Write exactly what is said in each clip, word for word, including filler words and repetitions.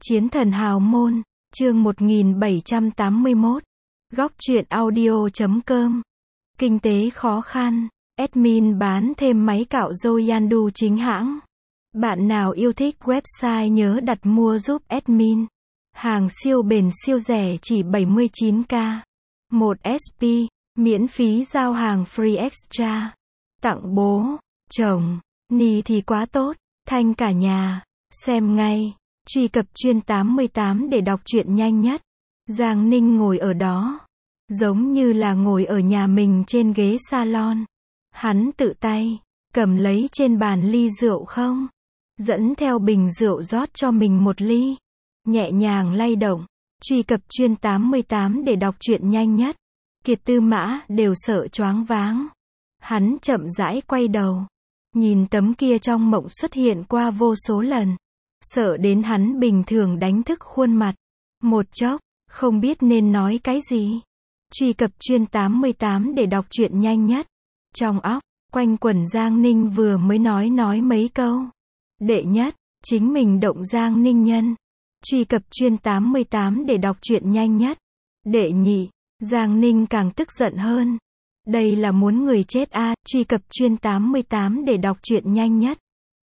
Chiến thần hào môn, chương một nghìn bảy trăm tám mươi mốt. Góc truyện audio chấm com. Kinh tế khó khăn, admin bán thêm máy cạo râu Yandu chính hãng. Bạn nào yêu thích website nhớ đặt mua giúp admin. Hàng siêu bền siêu rẻ chỉ bảy mươi chín k. một ét pê, miễn phí giao hàng free extra. Tặng bố, chồng, ni thì quá tốt, thanh cả nhà, xem ngay. Truy cập chuyên tám mươi tám để đọc truyện nhanh nhất. Giang Ninh ngồi ở đó, giống như là ngồi ở nhà mình trên ghế salon. Hắn tự tay, cầm lấy trên bàn ly rượu không, dẫn theo bình rượu rót cho mình một ly. Nhẹ nhàng lay động, truy cập chuyên tám mươi tám để đọc truyện nhanh nhất. Kiệt Tư Mã đều sợ choáng váng. Hắn chậm rãi quay đầu, nhìn tấm kia trong mộng xuất hiện qua vô số lần. Sợ đến hắn bình thường đánh thức khuôn mặt. Một chốc, không biết nên nói cái gì. Truy cập chuyên tám mươi tám để đọc truyện nhanh nhất. Trong óc, quanh quẩn Giang Ninh vừa mới nói nói mấy câu. Đệ nhất, chính mình động Giang Ninh nhân. Truy cập chuyên tám mươi tám để đọc truyện nhanh nhất. Đệ nhị, Giang Ninh càng tức giận hơn. Đây là muốn người chết a. À, truy cập chuyên tám mươi tám để đọc truyện nhanh nhất.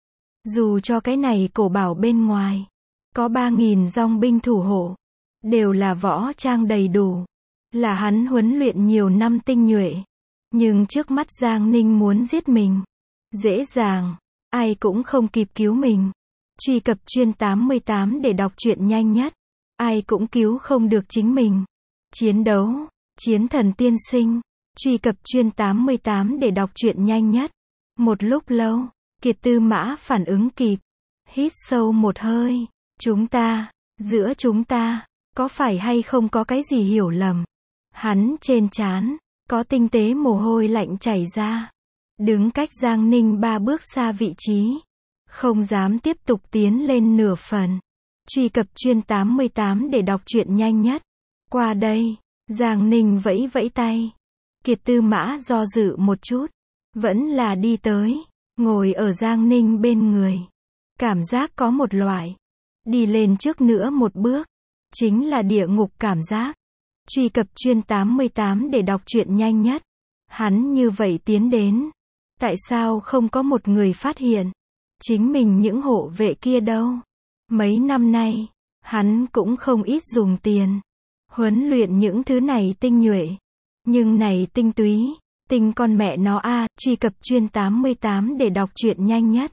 Dù cho cái này cổ bảo bên ngoài có ba nghìn dòng binh thủ hộ, đều là võ trang đầy đủ, là hắn huấn luyện nhiều năm tinh nhuệ, nhưng trước mắt Giang Ninh muốn giết mình, dễ dàng, ai cũng không kịp cứu mình. Truy cập chuyên tám mươi tám để đọc truyện nhanh nhất. Ai cũng cứu không được chính mình. Chiến đấu, chiến thần tiên sinh. Truy cập chuyên tám mươi tám để đọc truyện nhanh nhất. Một lúc lâu, Kiệt Tư Mã phản ứng kịp. Hít sâu một hơi. Chúng ta, giữa chúng ta, có phải hay không có cái gì hiểu lầm? Hắn trên trán, có tinh tế mồ hôi lạnh chảy ra. Đứng cách Giang Ninh ba bước xa vị trí. Không dám tiếp tục tiến lên nửa phần. Truy cập chuyên tám mươi tám để đọc truyện nhanh nhất. Qua đây, Giang Ninh vẫy vẫy tay. Kiệt Tư Mã do dự một chút. Vẫn là đi tới. Ngồi ở Giang Ninh bên người. Cảm giác có một loại. Đi lên trước nữa một bước. Chính là địa ngục cảm giác. Truy cập chuyên tám mươi tám để đọc truyện nhanh nhất. Hắn như vậy tiến đến. Tại sao không có một người phát hiện? Chính mình những hộ vệ kia đâu? Mấy năm nay, hắn cũng không ít dùng tiền. Huấn luyện những thứ này tinh nhuệ. Nhưng này tinh túy. Tinh con mẹ nó a. À, truy cập chuyên tám mươi tám để đọc truyện nhanh nhất.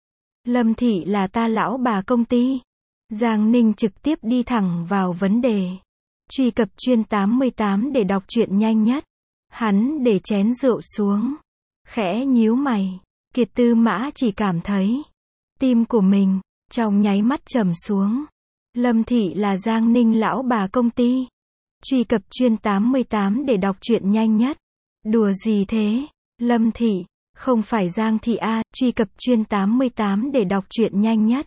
Lâm Thị là ta lão bà công ty. Giang Ninh trực tiếp đi thẳng vào vấn đề. Truy cập chuyên tám mươi tám để đọc truyện nhanh nhất. Hắn để chén rượu xuống. Khẽ nhíu mày. Kiệt Tư Mã chỉ cảm thấy tim của mình trong nháy mắt trầm xuống. Lâm Thị là Giang Ninh lão bà công ty. Truy cập chuyên tám mươi tám để đọc truyện nhanh nhất. Đùa gì thế? Lâm Thị, không phải Giang Thị a. À, truy cập chuyên tám mươi tám để đọc truyện nhanh nhất.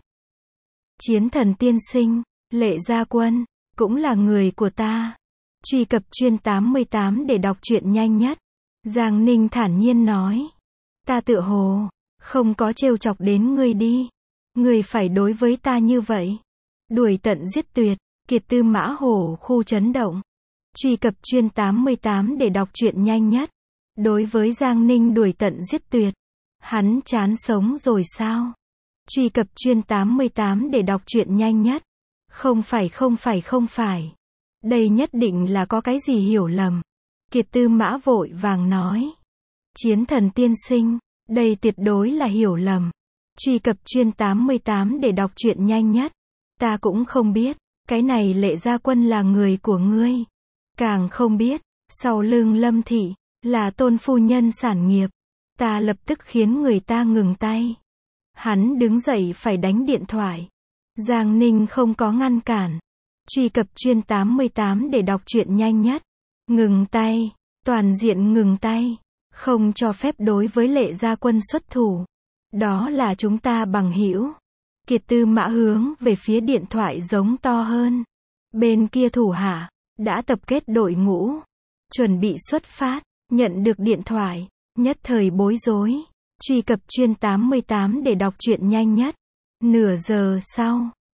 Chiến thần tiên sinh, Lệ Gia Quân, cũng là người của ta. Truy cập chuyên tám mươi tám để đọc truyện nhanh nhất. Giang Ninh thản nhiên nói. Ta tựa hồ, không có trêu chọc đến ngươi đi. Ngươi phải đối với ta như vậy. Đuổi tận giết tuyệt. Kiệt Tư Mã hổ khu chấn động. Truy cập chuyên tám mươi tám để đọc truyện nhanh nhất. Đối với Giang Ninh đuổi tận giết tuyệt. Hắn chán sống rồi sao? Truy cập chuyên tám mươi tám để đọc truyện nhanh nhất. Không phải không phải không phải. Đây nhất định là có cái gì hiểu lầm. Kiệt Tư Mã vội vàng nói. Chiến thần tiên sinh, đây tuyệt đối là hiểu lầm. Truy cập chuyên tám mươi tám để đọc truyện nhanh nhất. Ta cũng không biết, cái này Lệ Gia Quân là người của ngươi. Càng không biết, sau lưng Lâm Thị, là Tôn phu nhân sản nghiệp. Ta lập tức khiến người ta ngừng tay. Hắn đứng dậy phải đánh điện thoại. Giang Ninh không có ngăn cản. Truy cập chuyên tám mươi tám để đọc truyện nhanh nhất. Ngừng tay, toàn diện ngừng tay. Không cho phép đối với Lệ Gia Quân xuất thủ. Đó là chúng ta bằng hữu. Kiệt Tư Mã hướng về phía điện thoại giống to hơn. Bên kia thủ hạ đã tập kết đội ngũ, chuẩn bị xuất phát. Nhận được điện thoại, nhất thời bối rối. Truy cập chuyên tám mươi tám để đọc truyện nhanh nhất. Nửa giờ sau,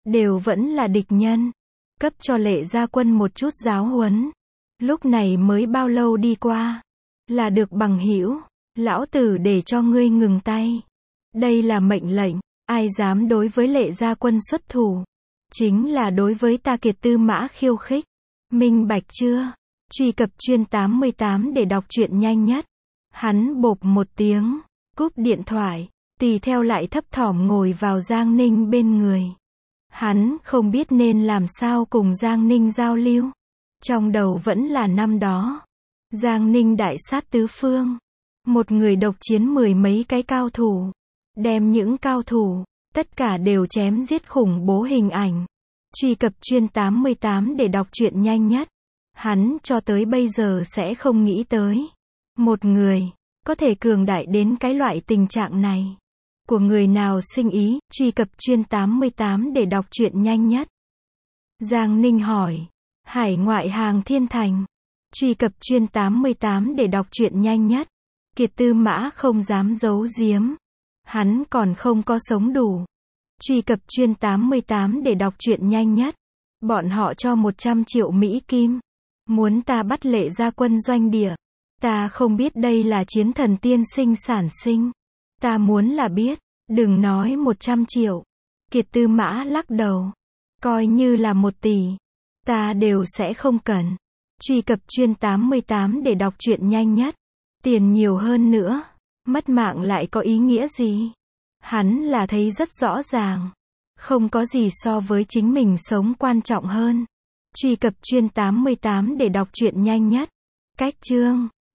đều vẫn là địch nhân. Cấp cho Lệ Gia Quân một chút giáo huấn. Lúc này mới bao lâu đi qua, là được bằng hữu, lão tử để cho ngươi ngừng tay. Đây là mệnh lệnh, ai dám đối với Lệ Gia Quân xuất thủ, chính là đối với ta Kiệt Tư Mã khiêu khích. Minh bạch chưa? Truy cập chuyên tám mươi tám để đọc truyện nhanh nhất. Hắn bộp một tiếng, cúp điện thoại, tùy theo lại thấp thỏm ngồi vào Giang Ninh bên người. Hắn không biết nên làm sao cùng Giang Ninh giao lưu. Trong đầu vẫn là năm đó. Giang Ninh đại sát tứ phương. Một người độc chiến mười mấy cái cao thủ. Đem những cao thủ, tất cả đều chém giết khủng bố hình ảnh. Truy cập chuyên tám mươi tám để đọc truyện nhanh nhất. Hắn cho tới bây giờ sẽ không nghĩ tới. Một người, có thể cường đại đến cái loại tình trạng này. Của người nào sinh ý, truy cập chuyên tám mươi tám để đọc truyện nhanh nhất. Giang Ninh hỏi. Hải ngoại hàng thiên thành. Truy cập chuyên tám mươi tám để đọc truyện nhanh nhất. Kiệt Tư Mã không dám giấu giếm. Hắn còn không có sống đủ. Truy cập chuyên tám mươi tám để đọc truyện nhanh nhất. Bọn họ cho một trăm triệu Mỹ Kim. Muốn ta bắt Lệ Gia Quân doanh địa. Ta không biết đây là chiến thần tiên sinh sản sinh. Ta muốn là biết. Đừng nói một trăm triệu. Kiệt Tư Mã lắc đầu. Coi như là một tỷ. Ta đều sẽ không cần. Truy cập chuyên tám mươi tám để đọc truyện nhanh nhất. Tiền nhiều hơn nữa. Mất mạng lại có ý nghĩa gì? Hắn là thấy rất rõ ràng. Không có gì so với chính mình sống quan trọng hơn. Truy cập chuyên tám mươi tám để đọc truyện nhanh nhất. Cách chương